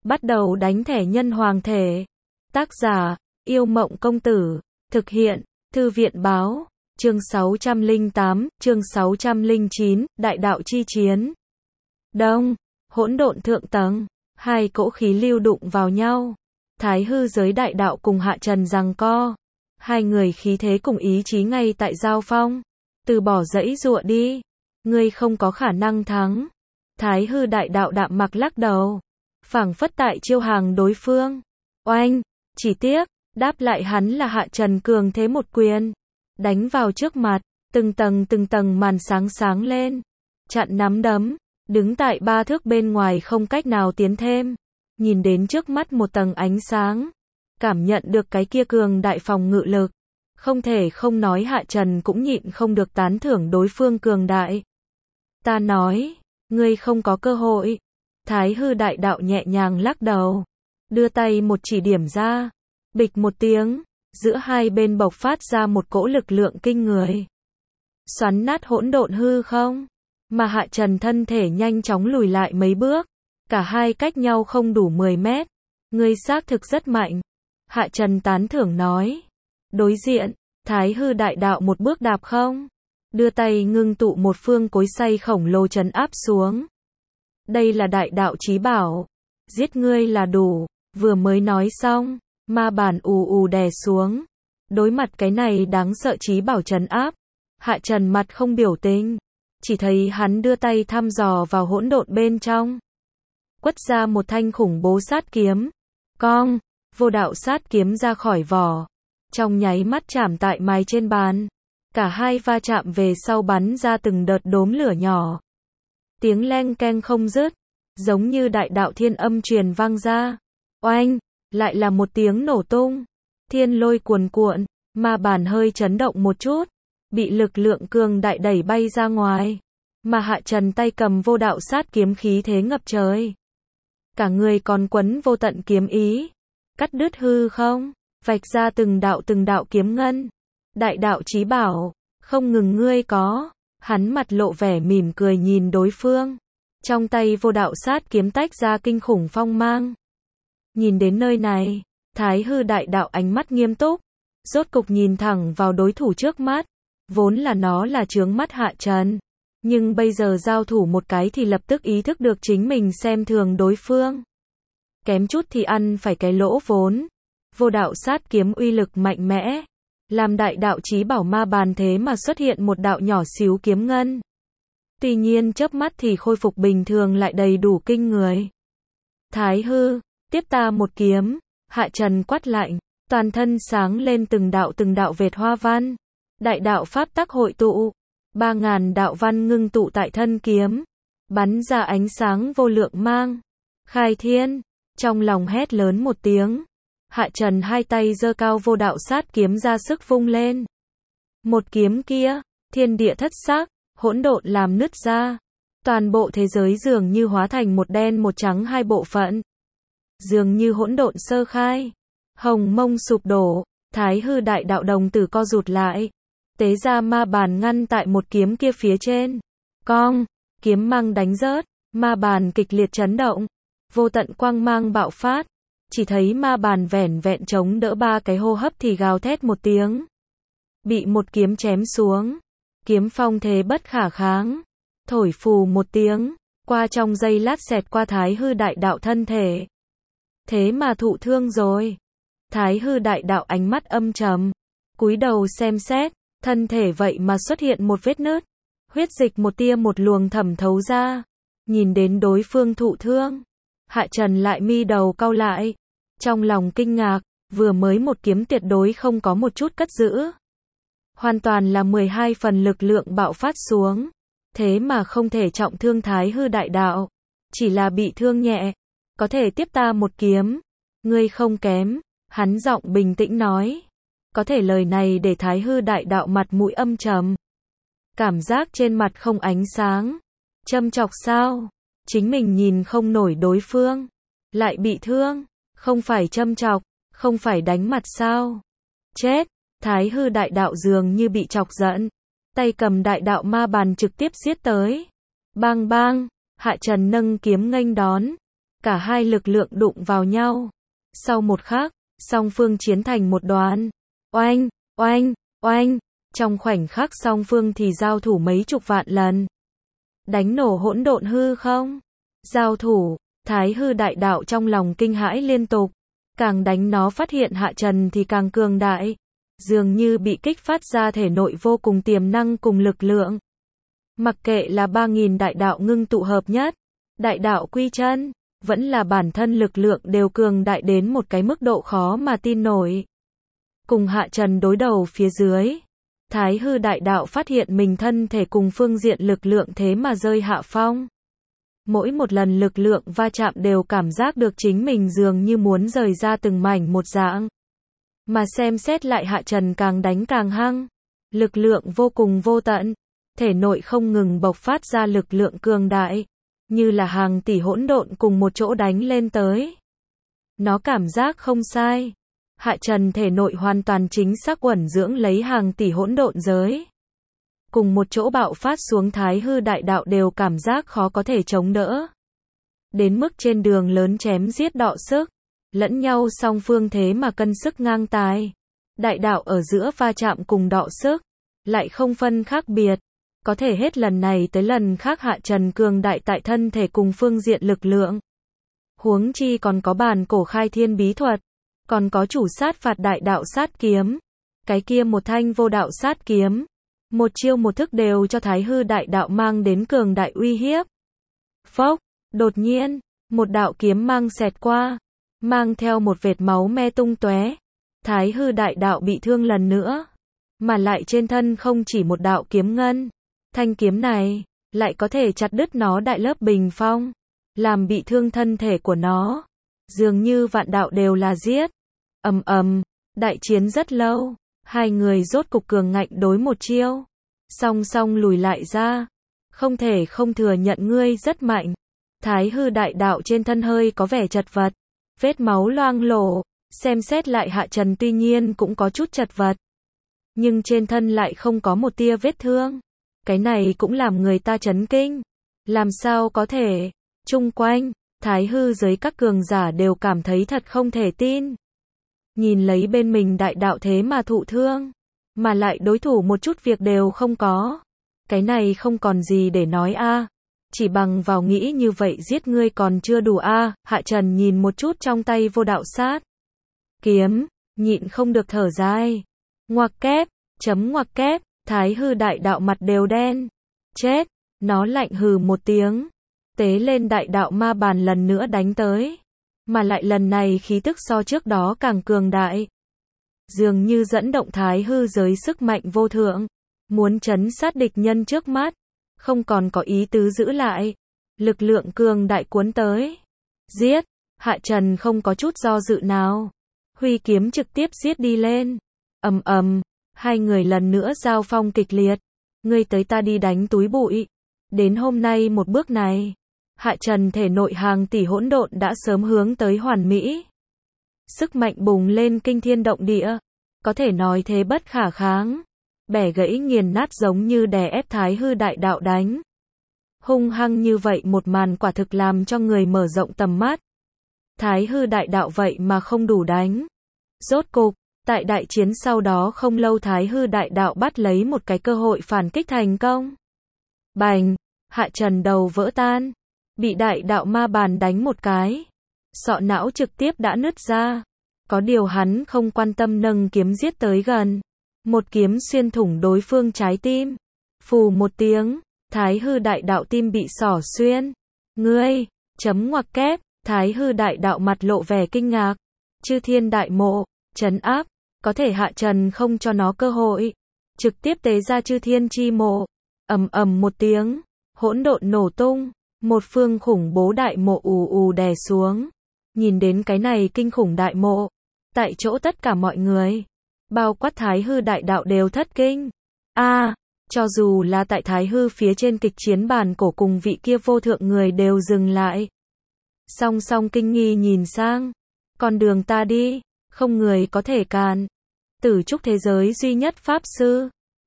Bắt đầu đánh thẻ nhân hoàng thể. Tác giả, Yêu Mộng Công Tử. Thực hiện, Thư viện Báo. Chương 608, chương 609, Đại đạo chi chiến. Đông, hỗn độn thượng tầng, hai cỗ khí lưu đụng vào nhau. Thái hư giới đại đạo cùng hạ trần giằng co. Hai người khí thế cùng ý chí ngay tại giao phong. Từ bỏ dãy dụa đi. Ngươi không có khả năng thắng. Thái hư đại đạo đạm mặc lắc đầu. Phảng phất tại chiêu hàng đối phương. Oanh, chỉ tiếc, đáp lại hắn là hạ trần cường thế một quyền. Đánh vào trước mặt, từng tầng màn sáng sáng lên. Chặn nắm đấm, đứng tại 3 thước bên ngoài không cách nào tiến thêm. Nhìn đến trước mắt một tầng ánh sáng. Cảm nhận được cái kia cường đại phòng ngự lực. Không thể không nói hạ trần cũng nhịn không được tán thưởng đối phương cường đại. Ta nói, ngươi không có cơ hội. Thái hư đại đạo nhẹ nhàng lắc đầu. Đưa tay một chỉ điểm ra. Bịch một tiếng. Giữa hai bên bộc phát ra một cỗ lực lượng kinh người. Xoắn nát hỗn độn hư không. Mà hạ trần thân thể nhanh chóng lùi lại mấy bước. Cả hai cách nhau không đủ 10 mét. Ngươi xác thực rất mạnh. Hạ trần tán thưởng nói. Đối diện, thái hư đại đạo một bước đạp không. Đưa tay ngưng tụ một phương cối xay khổng lồ trấn áp xuống. Đây là đại đạo chí bảo. Giết ngươi là đủ. Vừa mới nói xong, ma bản ù ù đè xuống. Đối mặt cái này đáng sợ chí bảo trấn áp. Hạ trần mặt không biểu tình. Chỉ thấy hắn đưa tay thăm dò vào hỗn độn bên trong. Quất ra một thanh khủng bố sát kiếm. Cong, vô đạo sát kiếm ra khỏi vỏ. Trong nháy mắt chạm tại mái trên bàn. Cả hai va chạm về sau bắn ra từng đợt đốm lửa nhỏ. Tiếng leng keng không dứt. Giống như đại đạo thiên âm truyền vang ra. Oanh, lại là một tiếng nổ tung. Thiên lôi cuồn cuộn, ma bản hơi chấn động một chút. Bị lực lượng cường đại đẩy bay ra ngoài. Mà hạ trần tay cầm vô đạo sát kiếm khí thế ngập trời. Cả người còn quấn vô tận kiếm ý. Cắt đứt hư không, vạch ra từng đạo kiếm ngân. Đại đạo chí bảo, không ngừng ngươi có. Hắn mặt lộ vẻ mỉm cười nhìn đối phương. Trong tay vô đạo sát kiếm tách ra kinh khủng phong mang. Nhìn đến nơi này, thái hư đại đạo ánh mắt nghiêm túc. Rốt cục nhìn thẳng vào đối thủ trước mắt. Vốn là nó là chướng mắt hạ trần. Nhưng bây giờ giao thủ một cái thì lập tức ý thức được chính mình xem thường đối phương. Kém chút thì ăn phải cái lỗ vốn. Vô đạo sát kiếm uy lực mạnh mẽ. Làm đại đạo chí bảo ma bàn thế mà xuất hiện một đạo nhỏ xíu kiếm ngân. Tuy nhiên chớp mắt thì khôi phục bình thường lại đầy đủ kinh người. Thái hư, tiếp ta một kiếm. Hạ trần quát lạnh. Toàn thân sáng lên từng đạo vệt hoa văn. Đại đạo pháp tắc hội tụ. 3000 đạo văn ngưng tụ tại thân kiếm. Bắn ra ánh sáng vô lượng mang. Khai thiên. Trong lòng hét lớn một tiếng. Hạ trần hai tay giơ cao vô đạo sát kiếm ra sức vung lên. Một kiếm kia, thiên địa thất sắc, hỗn độn làm nứt ra. Toàn bộ thế giới dường như hóa thành một đen một trắng hai bộ phận. Dường như hỗn độn sơ khai. Hồng mông sụp đổ, thái hư đại đạo đồng tử co rụt lại. Tế ra ma bàn ngăn tại một kiếm kia phía trên. Cong, kiếm mang đánh rớt, ma bàn kịch liệt chấn động. Vô tận quang mang bạo phát. Chỉ thấy ma bàn vẻn vẹn chống đỡ 3 cái hô hấp thì gào thét một tiếng. Bị một kiếm chém xuống. Kiếm phong thế bất khả kháng. Thổi phù một tiếng. Qua trong giây lát xẹt qua thái hư đại đạo thân thể. Thế mà thụ thương rồi. Thái hư đại đạo ánh mắt âm trầm. Cúi đầu xem xét. Thân thể vậy mà xuất hiện một vết nứt. Huyết dịch một tia một luồng thẩm thấu ra. Nhìn đến đối phương thụ thương. Hạ trần lại mi đầu cau lại. Trong lòng kinh ngạc. Vừa mới một kiếm tuyệt đối không có một chút cất giữ. Hoàn toàn là 12 phần lực lượng bạo phát xuống. Thế mà không thể trọng thương thái hư đại đạo. Chỉ là bị thương nhẹ. Có thể tiếp ta một kiếm. Ngươi không kém. Hắn giọng bình tĩnh nói. Có thể lời này để thái hư đại đạo mặt mũi âm trầm. Cảm giác trên mặt không ánh sáng. Châm chọc sao? Chính mình nhìn không nổi đối phương. Lại bị thương. Không phải châm chọc. Không phải đánh mặt sao? Chết. Thái hư đại đạo dường như bị chọc giận. Tay cầm đại đạo ma bàn trực tiếp giết tới. Bang bang. Hạ trần nâng kiếm nghênh đón. cả hai lực lượng đụng vào nhau. Sau một khắc, song phương chiến thành một đoàn. Oanh, oanh, oanh, trong khoảnh khắc song phương thì giao thủ mấy chục vạn lần. Đánh nổ hỗn độn hư không? Giao thủ, Thái Hư đại đạo trong lòng kinh hãi liên tục. Càng đánh nó phát hiện Hạ Trần thì càng cường đại. Dường như bị kích phát ra thể nội vô cùng tiềm năng cùng lực lượng. Mặc kệ là 3.000 đại đạo ngưng tụ hợp nhất, đại đạo quy chân, vẫn là bản thân lực lượng đều cường đại đến một cái mức độ khó mà tin nổi. Cùng Hạ Trần đối đầu phía dưới, Thái Hư đại đạo phát hiện mình thân thể cùng phương diện lực lượng thế mà rơi hạ phong. Mỗi một lần lực lượng va chạm đều cảm giác được chính mình dường như muốn rời ra từng mảnh một dạng. Mà xem xét lại Hạ Trần càng đánh càng hăng, lực lượng vô cùng vô tận, thể nội không ngừng bộc phát ra lực lượng cường đại, như là hàng tỷ hỗn độn cùng một chỗ đánh lên tới. Nó cảm giác không sai. Hạ Trần thể nội hoàn toàn chính xác uẩn dưỡng lấy hàng tỷ hỗn độn giới. Cùng một chỗ bạo phát xuống Thái Hư đại đạo đều cảm giác khó có thể chống đỡ. Đến mức trên đường lớn chém giết đọ sức, lẫn nhau song phương thế mà cân sức ngang tài. Đại đạo ở giữa va chạm cùng đọ sức, lại không phân khác biệt. Có thể hết lần này tới lần khác Hạ Trần cường đại tại thân thể cùng phương diện lực lượng. Huống chi còn có bàn cổ khai thiên bí thuật, còn có chủ sát phạt đại đạo sát kiếm. Cái kia một thanh vô đạo sát kiếm, một chiêu một thức đều cho Thái Hư đại đạo mang đến cường đại uy hiếp. Phốc, đột nhiên, một đạo kiếm mang xẹt qua, mang theo một vệt máu me tung tóe. Thái Hư đại đạo bị thương lần nữa, mà lại trên thân không chỉ một đạo kiếm ngân. Thanh kiếm này, lại có thể chặt đứt nó đại lớp bình phong, làm bị thương thân thể của nó. Dường như vạn đạo đều là giết. Ầm ầm, đại chiến rất lâu, hai người rốt cục cường ngạnh đối một chiêu. Song song lùi lại ra. Không thể không thừa nhận ngươi rất mạnh. Thái Hư đại đạo trên thân hơi có vẻ chật vật. Vết máu loang lổ, xem xét lại Hạ Trần tuy nhiên cũng có chút chật vật. Nhưng trên thân lại không có một tia vết thương. Cái này cũng làm người ta chấn kinh. Làm sao có thể? Chung quanh, Thái Hư giới các cường giả đều cảm thấy thật không thể tin. Nhìn lấy bên mình đại đạo thế mà thụ thương, mà lại đối thủ một chút việc đều không có. Cái này không còn gì để nói a. Chỉ bằng vào nghĩ như vậy giết ngươi còn chưa đủ a. Hạ Trần nhìn một chút trong tay vô đạo sát kiếm, nhịn không được thở dài. Ngoặc kép, chấm ngoặc kép. Thái Hư đại đạo mặt đều đen. Chết, nó lạnh hừ một tiếng. Tế lên đại đạo ma bàn lần nữa đánh tới. Mà lại lần này khí tức so trước đó càng cường đại. Dường như dẫn động Thái Hư giới sức mạnh vô thượng. Muốn trấn sát địch nhân trước mắt. Không còn có ý tứ giữ lại. Lực lượng cường đại cuốn tới. Giết, Hạ Trần không có chút do dự nào. Huy kiếm trực tiếp giết đi lên. Ầm ầm. Hai người lần nữa giao phong kịch liệt. Ngươi tới ta đi đánh túi bụi. Đến hôm nay một bước này, Hạ Trần thể nội hàng tỷ hỗn độn đã sớm hướng tới hoàn mỹ. Sức mạnh bùng lên kinh thiên động địa. Có thể nói thế bất khả kháng. Bẻ gãy nghiền nát giống như đè ép Thái Hư đại đạo đánh. Hung hăng như vậy một màn quả thực làm cho người mở rộng tầm mắt. Thái Hư đại đạo vậy mà không đủ đánh. Rốt cục, tại đại chiến sau đó không lâu Thái Hư đại đạo bắt lấy một cái cơ hội phản kích thành công. Bành, Hạ Trần đầu vỡ tan, bị đại đạo ma bàn đánh một cái. Sọ não trực tiếp đã nứt ra. Có điều hắn không quan tâm nâng kiếm giết tới gần. Một kiếm xuyên thủng đối phương trái tim. Phù một tiếng, Thái Hư đại đạo tim bị xỏ xuyên. Ngươi, chấm ngoặc kép, Thái Hư đại đạo mặt lộ vẻ kinh ngạc. Chư thiên đại mộ, trấn áp. Có thể Hạ Trần không cho nó cơ hội. Trực tiếp tế ra chư thiên chi mộ. Ầm ầm một tiếng, hỗn độn nổ tung. Một phương khủng bố đại mộ ù ù đè xuống. Nhìn đến cái này kinh khủng đại mộ. Tại chỗ tất cả mọi người, bao quát Thái Hư đại đạo đều thất kinh. Cho dù là tại Thái Hư phía trên kịch chiến bàn cổ cùng vị kia vô thượng người đều dừng lại. Song song kinh nghi nhìn sang. Con đường ta đi, không người có thể cản. Tử trúc thế giới duy nhất pháp sư,